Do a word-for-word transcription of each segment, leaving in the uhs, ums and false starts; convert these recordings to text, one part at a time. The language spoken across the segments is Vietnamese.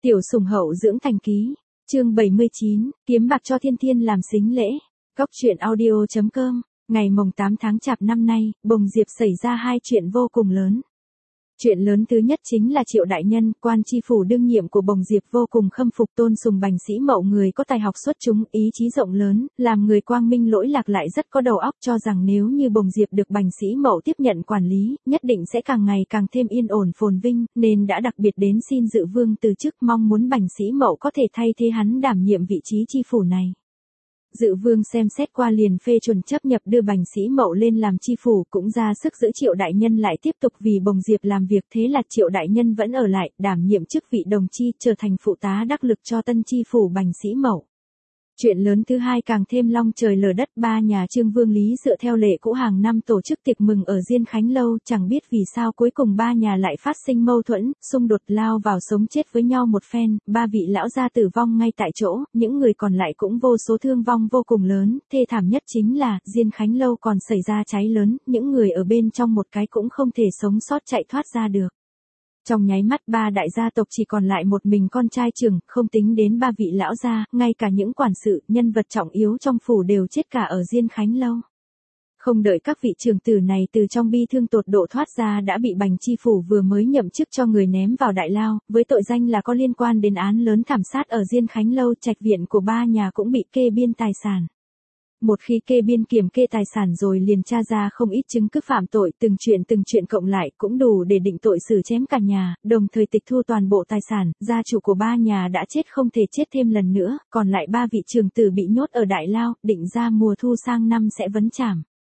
Tiểu sủng hậu dưỡng thành ký, chương bảy mươi chín, kiếm bạc cho Thiên Thiên làm sính lễ. Cóc truyện audio chấm com, ngày mồng tám tháng Chạp năm nay, Bồng Diệp xảy ra hai chuyện vô cùng lớn. Chuyện lớn thứ nhất chính là Triệu đại nhân, quan tri phủ đương nhiệm của Bồng Diệp vô cùng khâm phục tôn sùng Bành Sĩ Mậu, người có tài học xuất chúng, ý chí rộng lớn, làm người quang minh lỗi lạc lại rất có đầu óc, cho rằng nếu như Bồng Diệp được Bành Sĩ Mậu tiếp nhận quản lý, nhất định sẽ càng ngày càng thêm yên ổn phồn vinh, nên đã đặc biệt đến xin Dự Vương từ chức, mong muốn Bành Sĩ Mậu có thể thay thế hắn đảm nhiệm vị trí tri phủ này. Dự Vương xem xét qua liền phê chuẩn chấp nhập đưa Bành Sĩ Mậu lên làm tri phủ, cũng ra sức giữ Triệu đại nhân lại tiếp tục vì Bồng Diệp làm việc, thế là Triệu đại nhân vẫn ở lại, đảm nhiệm chức vị đồng chi, trở thành phụ tá đắc lực cho tân tri phủ Bành Sĩ Mậu. Chuyện lớn thứ hai càng thêm long trời lở đất, ba nhà Trương Vương Lý dựa theo lệ cũ hàng năm tổ chức tiệc mừng ở Diên Khánh Lâu, chẳng biết vì sao cuối cùng ba nhà lại phát sinh mâu thuẫn, xung đột lao vào sống chết với nhau một phen, ba vị lão gia tử vong ngay tại chỗ, những người còn lại cũng vô số thương vong vô cùng lớn, thê thảm nhất chính là, Diên Khánh Lâu còn xảy ra cháy lớn, những người ở bên trong một cái cũng không thể sống sót chạy thoát ra được. Trong nháy mắt ba đại gia tộc chỉ còn lại một mình con trai trưởng, không tính đến ba vị lão gia, ngay cả những quản sự, nhân vật trọng yếu trong phủ đều chết cả ở Diên Khánh Lâu. Không đợi các vị trưởng tử này từ trong bi thương tột độ thoát ra đã bị Bành tri phủ vừa mới nhậm chức cho người ném vào đại lao, với tội danh là có liên quan đến án lớn thảm sát ở Diên Khánh Lâu, trạch viện của ba nhà cũng bị kê biên tài sản. Một khi kê biên kiểm kê tài sản rồi liền tra ra không ít chứng cứ phạm tội, từng chuyện từng chuyện cộng lại cũng đủ để định tội xử chém cả nhà, đồng thời tịch thu toàn bộ tài sản, gia chủ của ba nhà đã chết không thể chết thêm lần nữa, còn lại ba vị trưởng tử bị nhốt ở đại lao, định ra mùa thu sang năm sẽ vấn trảm.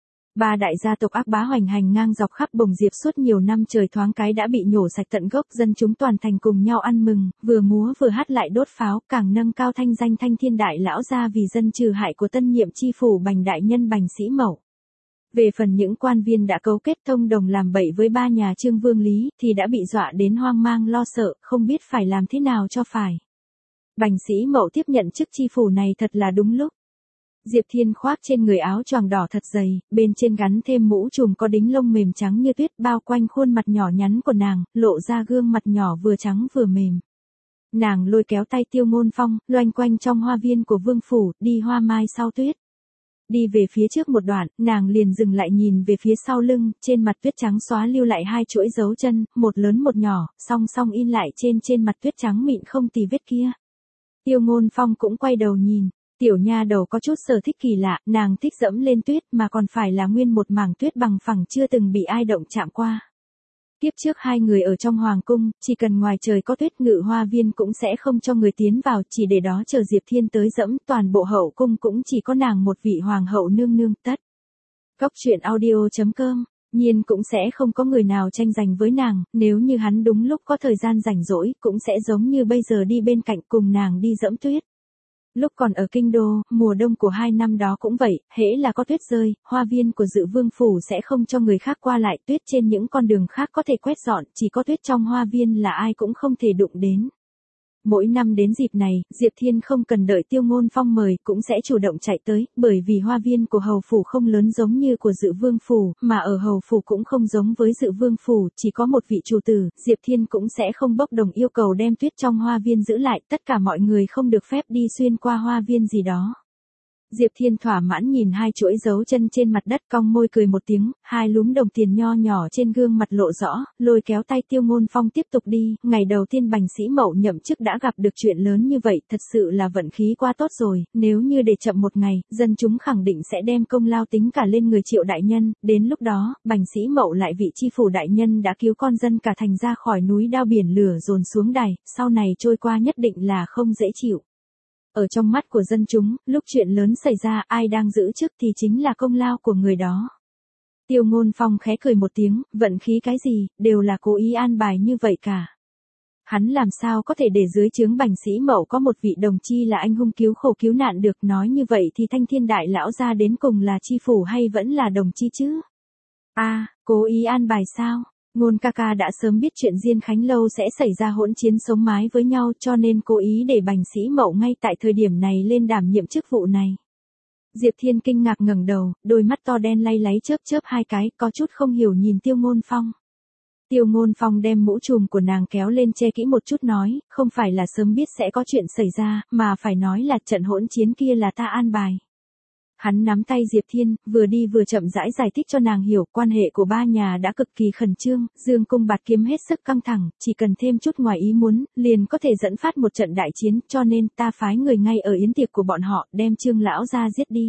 Ba đại gia tộc ác bá hoành hành ngang dọc khắp Bồng Diệp suốt nhiều năm trời thoáng cái đã bị nhổ sạch tận gốc, dân chúng toàn thành cùng nhau ăn mừng, vừa múa vừa hát lại đốt pháo, càng nâng cao thanh danh Thanh Thiên đại lão gia vì dân trừ hại của tân nhiệm tri phủ Bành đại nhân Bành Sĩ Mậu. Về phần những quan viên đã cấu kết thông đồng làm bậy với ba nhà Trương Vương Lý thì đã bị dọa đến hoang mang lo sợ, không biết phải làm thế nào cho phải. Bành Sĩ Mậu tiếp nhận chức tri phủ này thật là đúng lúc. Diệp Thiên khoác trên người áo choàng đỏ thật dày, bên trên gắn thêm mũ trùm có đính lông mềm trắng như tuyết bao quanh khuôn mặt nhỏ nhắn của nàng, lộ ra gương mặt nhỏ vừa trắng vừa mềm. Nàng lôi kéo tay Tiêu Ngôn Phong, loanh quanh trong hoa viên của vương phủ, đi hoa mai sau tuyết. Đi về phía trước một đoạn, nàng liền dừng lại nhìn về phía sau lưng, trên mặt tuyết trắng xóa lưu lại hai chuỗi dấu chân, một lớn một nhỏ, song song in lại trên trên mặt tuyết trắng mịn không tì vết kia. Tiêu Ngôn Phong cũng quay đầu nhìn. Tiểu nha đầu có chút sở thích kỳ lạ, nàng thích dẫm lên tuyết mà còn phải là nguyên một mảng tuyết bằng phẳng chưa từng bị ai động chạm qua. Tiếp trước hai người ở trong hoàng cung, chỉ cần ngoài trời có tuyết ngự hoa viên cũng sẽ không cho người tiến vào, chỉ để đó chờ Diệp Thiên tới dẫm, toàn bộ hậu cung cũng chỉ có nàng một vị hoàng hậu nương nương tất. Cóc truyện audio chấm com, nhiên cũng sẽ không có người nào tranh giành với nàng, nếu như hắn đúng lúc có thời gian rảnh rỗi cũng sẽ giống như bây giờ đi bên cạnh cùng nàng đi dẫm tuyết. Lúc còn ở kinh đô, mùa đông của hai năm đó cũng vậy, hễ là có tuyết rơi, hoa viên của Dự Vương phủ sẽ không cho người khác qua lại, tuyết trên những con đường khác có thể quét dọn, chỉ có tuyết trong hoa viên là ai cũng không thể đụng đến. Mỗi năm đến dịp này, Diệp Thiên không cần đợi Tiêu Ngôn Phong mời cũng sẽ chủ động chạy tới, bởi vì hoa viên của hầu phủ không lớn giống như của Dự Vương phủ, mà ở hầu phủ cũng không giống với Dự Vương phủ, chỉ có một vị chủ tử, Diệp Thiên cũng sẽ không bốc đồng yêu cầu đem tuyết trong hoa viên giữ lại, tất cả mọi người không được phép đi xuyên qua hoa viên gì đó. Diệp Thiên thỏa mãn nhìn hai chuỗi dấu chân trên mặt đất, cong môi cười một tiếng, hai lúm đồng tiền nho nhỏ trên gương mặt lộ rõ, lôi kéo tay Tiêu Ngôn Phong tiếp tục đi, ngày đầu tiên Bành Sĩ Mậu nhậm chức đã gặp được chuyện lớn như vậy, thật sự là vận khí quá tốt rồi, nếu như để chậm một ngày, dân chúng khẳng định sẽ đem công lao tính cả lên người Triệu đại nhân, đến lúc đó, Bành Sĩ Mậu lại vị tri phủ đại nhân đã cứu con dân cả thành ra khỏi núi đao biển lửa dồn xuống đài, sau này trôi qua nhất định là không dễ chịu. Ở trong mắt của dân chúng, lúc chuyện lớn xảy ra ai đang giữ chức thì chính là công lao của người đó. Tiêu Ngôn Phong khẽ cười một tiếng, vận khí cái gì, đều là cố ý an bài như vậy cả. Hắn làm sao có thể để dưới trướng Bành Sĩ Mậu có một vị đồng chi là anh hùng cứu khổ cứu nạn được, nói như vậy thì Thanh Thiên đại lão gia đến cùng là tri phủ hay vẫn là đồng chi chứ? A, à, cố ý an bài sao? Ngôn ca ca đã sớm biết chuyện Diên Khánh Lâu sẽ xảy ra hỗn chiến sống mái với nhau cho nên cố ý để Bành Sĩ Mậu ngay tại thời điểm này lên đảm nhiệm chức vụ này. Diệp Thiên kinh ngạc ngẩng đầu, đôi mắt to đen lay láy chớp chớp hai cái, có chút không hiểu nhìn Tiêu Ngôn Phong. Tiêu Ngôn Phong đem mũ trùm của nàng kéo lên che kỹ một chút nói, không phải là sớm biết sẽ có chuyện xảy ra, mà phải nói là trận hỗn chiến kia là ta an bài. Hắn nắm tay Diệp Thiên, vừa đi vừa chậm rãi giải thích cho nàng hiểu quan hệ của ba nhà đã cực kỳ khẩn trương, dương cung bạt kiếm hết sức căng thẳng, chỉ cần thêm chút ngoài ý muốn, liền có thể dẫn phát một trận đại chiến, cho nên ta phái người ngay ở yến tiệc của bọn họ, đem Trương lão gia giết đi.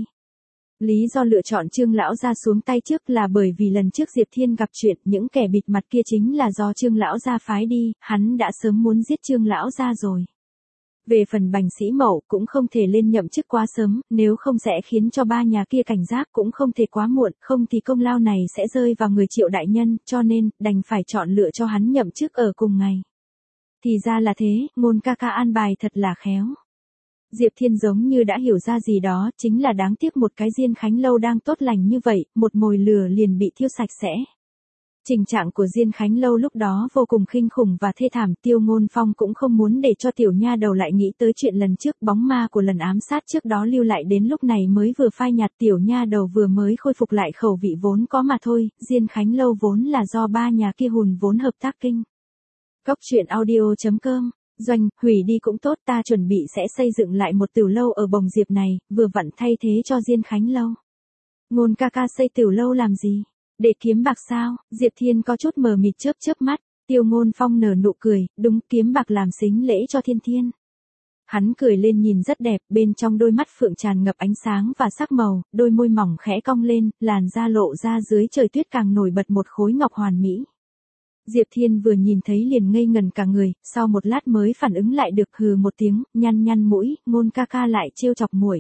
Lý do lựa chọn Trương lão gia xuống tay trước là bởi vì lần trước Diệp Thiên gặp chuyện, những kẻ bịt mặt kia chính là do Trương lão gia phái đi, hắn đã sớm muốn giết Trương lão gia rồi. Về phần Bành Sĩ Mậu cũng không thể lên nhậm chức quá sớm, nếu không sẽ khiến cho ba nhà kia cảnh giác, cũng không thể quá muộn, không thì công lao này sẽ rơi vào người Triệu đại nhân, cho nên, đành phải chọn lựa cho hắn nhậm chức ở cùng ngày. Thì ra là thế, Ngôn ca ca an bài thật là khéo. Diệp Thiên giống như đã hiểu ra gì đó, chính là đáng tiếc một cái Diên Khánh Lâu đang tốt lành như vậy, một mồi lửa liền bị thiêu sạch sẽ. Tình trạng của Diên Khánh Lâu lúc đó vô cùng kinh khủng và thê thảm, Tiêu Ngôn Phong cũng không muốn để cho tiểu nha đầu lại nghĩ tới chuyện lần trước, bóng ma của lần ám sát trước đó lưu lại đến lúc này mới vừa phai nhạt, tiểu nha đầu vừa mới khôi phục lại khẩu vị vốn có mà thôi, Diên Khánh Lâu vốn là do ba nhà kia hùn vốn hợp tác kinh. Cốc truyện audio chấm com, Doanh, hủy đi cũng tốt, ta chuẩn bị sẽ xây dựng lại một tiểu lâu ở Bồng Diệp này, vừa vặn thay thế cho Diên Khánh Lâu. Ngôn ca ca xây tiểu lâu làm gì? Để kiếm bạc sao? Diệp Thiên có chút mờ mịt chớp chớp mắt, Tiêu Ngôn Phong nở nụ cười, đúng, kiếm bạc làm sính lễ cho Thiên Thiên. Hắn cười lên nhìn rất đẹp, bên trong đôi mắt phượng tràn ngập ánh sáng và sắc màu, đôi môi mỏng khẽ cong lên, làn da lộ ra dưới trời tuyết càng nổi bật một khối ngọc hoàn mỹ. Diệp Thiên vừa nhìn thấy liền ngây ngần cả người, sau một lát mới phản ứng lại được, hừ một tiếng, nhăn nhăn mũi, Ngôn ca ca lại trêu chọc muội.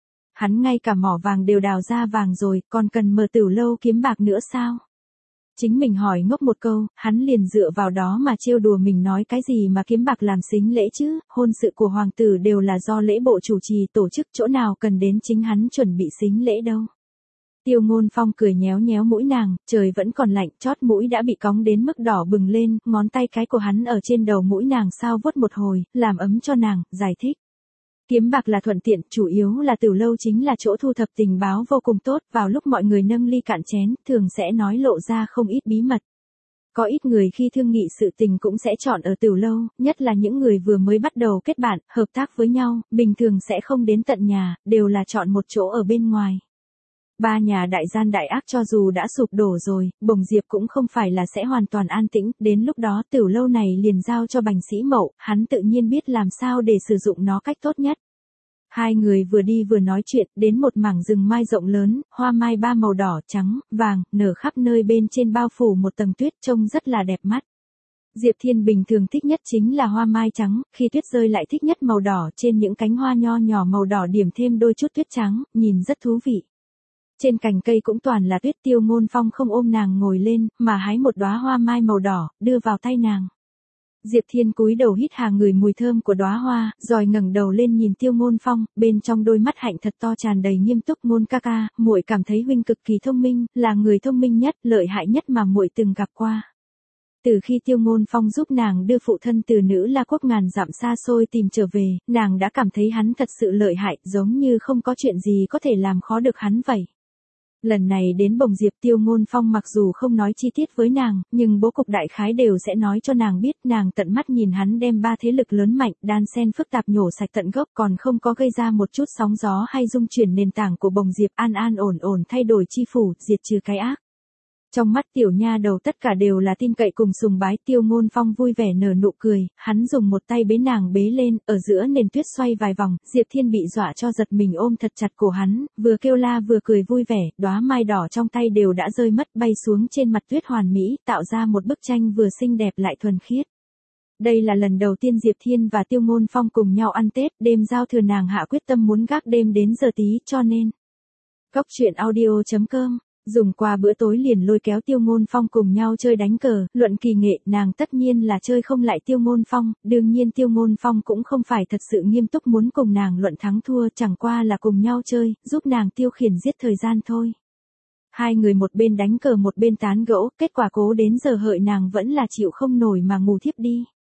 Hắn ngay cả mỏ vàng đều đào ra vàng rồi, còn cần mở tiểu lâu kiếm bạc nữa sao? Chính mình hỏi ngốc một câu, hắn liền dựa vào đó mà trêu đùa mình, nói cái gì mà kiếm bạc làm sính lễ chứ, hôn sự của hoàng tử đều là do lễ bộ chủ trì tổ chức, chỗ nào cần đến chính hắn chuẩn bị sính lễ đâu. Tiêu Ngôn Phong cười nhéo nhéo mũi nàng, trời vẫn còn lạnh, chót mũi đã bị cóng đến mức đỏ bừng lên, ngón tay cái của hắn ở trên đầu mũi nàng sao vuốt một hồi, làm ấm cho nàng, giải thích. Kiếm bạc là thuận tiện, chủ yếu là tiểu lâu chính là chỗ thu thập tình báo vô cùng tốt, vào lúc mọi người nâng ly cạn chén, thường sẽ nói lộ ra không ít bí mật. Có ít người khi thương nghị sự tình cũng sẽ chọn ở tiểu lâu, nhất là những người vừa mới bắt đầu kết bạn, hợp tác với nhau, bình thường sẽ không đến tận nhà, đều là chọn một chỗ ở bên ngoài. Ba nhà đại gian đại ác cho dù đã sụp đổ rồi, Bồng Diệp cũng không phải là sẽ hoàn toàn an tĩnh, đến lúc đó tiểu lâu này liền giao cho Bành Sĩ Mậu, hắn tự nhiên biết làm sao để sử dụng nó cách tốt nhất. Hai người vừa đi vừa nói chuyện, đến một mảng rừng mai rộng lớn, hoa mai ba màu đỏ, trắng, vàng, nở khắp nơi, bên trên bao phủ một tầng tuyết, trông rất là đẹp mắt. Diệp Thiên bình thường thích nhất chính là hoa mai trắng, khi tuyết rơi lại thích nhất màu đỏ, trên những cánh hoa nho nhỏ màu đỏ điểm thêm đôi chút tuyết trắng, nhìn rất thú vị. Trên cành cây cũng toàn là tuyết, Tiêu Ngôn Phong không ôm nàng ngồi lên, mà hái một đóa hoa mai màu đỏ, đưa vào tay nàng. Diệp Thiên cúi đầu hít hà ngửi mùi thơm của đóa hoa, rồi ngẩng đầu lên nhìn Tiêu Ngôn Phong, bên trong đôi mắt hạnh thật to tràn đầy nghiêm túc. Ngôn ca ca, muội cảm thấy huynh cực kỳ thông minh, là người thông minh nhất, lợi hại nhất mà muội từng gặp qua. Từ khi Tiêu Ngôn Phong giúp nàng đưa phụ thân từ Nữ La quốc ngàn dặm xa xôi tìm trở về, nàng đã cảm thấy hắn thật sự lợi hại, giống như không có chuyện gì có thể làm khó được hắn vậy. Lần này đến Bồng Diệp, Tiêu Ngôn Phong mặc dù không nói chi tiết với nàng, nhưng bố cục đại khái đều sẽ nói cho nàng biết, nàng tận mắt nhìn hắn đem ba thế lực lớn mạnh, đan xen phức tạp nhổ sạch tận gốc, còn không có gây ra một chút sóng gió hay rung chuyển nền tảng của Bồng Diệp, an an ổn ổn thay đổi chi phủ, diệt trừ cái ác. Trong mắt tiểu nha đầu tất cả đều là tin cậy cùng sùng bái. Tiêu Ngôn Phong vui vẻ nở nụ cười, hắn dùng một tay bế nàng bế lên, ở giữa nền tuyết xoay vài vòng, Diệp Thiên bị dọa cho giật mình ôm thật chặt cổ hắn, vừa kêu la vừa cười vui vẻ, đóa mai đỏ trong tay đều đã rơi mất, bay xuống trên mặt tuyết hoàn mỹ, tạo ra một bức tranh vừa xinh đẹp lại thuần khiết. Đây là lần đầu tiên Diệp Thiên và Tiêu Ngôn Phong cùng nhau ăn Tết, đêm giao thừa nàng hạ quyết tâm muốn gác đêm đến giờ tí, cho nên. Cốc truyện audio chấm com dùng qua bữa tối liền lôi kéo Tiêu Ngôn Phong cùng nhau chơi đánh cờ, luận kỳ nghệ, nàng tất nhiên là chơi không lại Tiêu Ngôn Phong, đương nhiên Tiêu Ngôn Phong cũng không phải thật sự nghiêm túc muốn cùng nàng luận thắng thua, chẳng qua là cùng nhau chơi, giúp nàng tiêu khiển giết thời gian thôi. Hai người một bên đánh cờ một bên tán gẫu, kết quả cố đến giờ hợi nàng vẫn là chịu không nổi mà ngủ thiếp đi.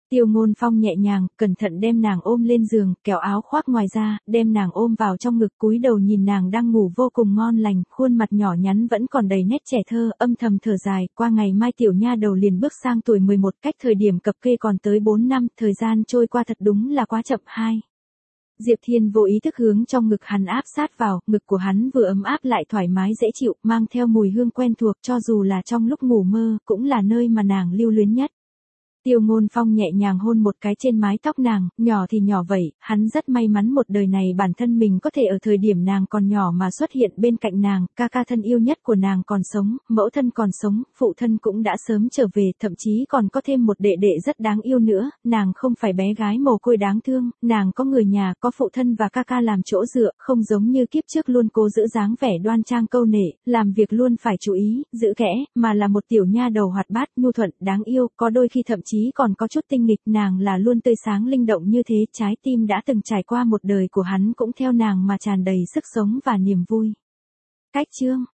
Tiêu Ngôn Phong nhẹ nhàng, cẩn thận đem nàng ôm lên giường, kéo áo khoác ngoài ra, đem nàng ôm vào trong ngực, cúi đầu nhìn nàng đang ngủ vô cùng ngon lành, khuôn mặt nhỏ nhắn vẫn còn đầy nét trẻ thơ, âm thầm thở dài, qua ngày mai tiểu nha đầu liền bước sang tuổi mười một, cách thời điểm cập kê còn tới bốn năm, thời gian trôi qua thật đúng là quá chậm. Hai. Diệp Thiên vô ý thức hướng trong ngực hắn áp sát vào, ngực của hắn vừa ấm áp lại thoải mái dễ chịu, mang theo mùi hương quen thuộc, cho dù là trong lúc ngủ mơ, cũng là nơi mà nàng lưu luyến nhất. Tiêu Ngôn Phong nhẹ nhàng hôn một cái trên mái tóc nàng, nhỏ thì nhỏ vậy, hắn rất may mắn một đời này bản thân mình có thể ở thời điểm nàng còn nhỏ mà xuất hiện bên cạnh nàng, ca ca thân yêu nhất của nàng còn sống, mẫu thân còn sống, phụ thân cũng đã sớm trở về, thậm chí còn có thêm một đệ đệ rất đáng yêu nữa, nàng không phải bé gái mồ côi đáng thương, nàng có người nhà, có phụ thân và ca ca làm chỗ dựa, không giống như kiếp trước luôn cố giữ dáng vẻ đoan trang câu nệ, làm việc luôn phải chú ý, giữ kẽ, mà là một tiểu nha đầu hoạt bát, nhu thuận, đáng yêu, có đôi khi thậm chí còn có chút tinh nghịch, nàng là luôn tươi sáng linh động như thế, trái tim đã từng trải qua một đời của hắn cũng theo nàng mà tràn đầy sức sống và niềm vui. Cách chương